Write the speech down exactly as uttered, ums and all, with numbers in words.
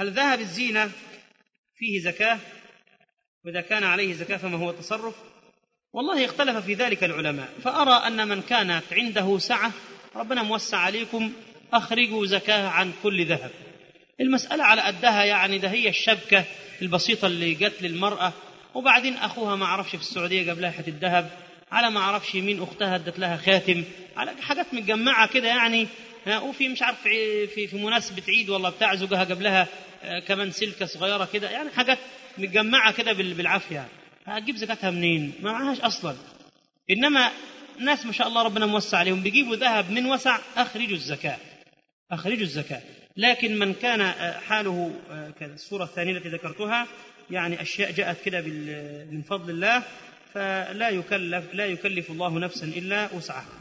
هل ذهب الزينة فيه زكاة؟ وإذا كان عليه زكاة فما هو التصرف؟ والله اختلف في ذلك العلماء، فأرى أن من كانت عنده سعة ربنا موسع عليكم أخرجوا زكاة عن كل ذهب. المسألة على قدها، يعني ده هي الشبكة البسيطة اللي جت للمرأة، وبعدين أخوها ما عرفش في السعودية جاب لها حتة ذهب، على ما عرفش مين أختها ادت لها خاتم، على حاجات متجمعة كده يعني، وفي مش عارف في في مناسبة عيد والله بتاع زوجها جاب لها كمان سلكة صغيرة كده، يعني حاجات متجمعة كده بالعافية، هتجيب زكاتها منين؟ ما معهاش أصلا. إنما ناس ما شاء الله ربنا موسع عليهم بيجيبوا ذهب من وسع، أخرجوا الزكاة أخرجوا الزكاة. لكن من كان حاله كالصورة الثانية التي ذكرتها، يعني أشياء جاءت كده من فضل الله، فلا يكلف لا يكلف الله نفسا إلا وسعها.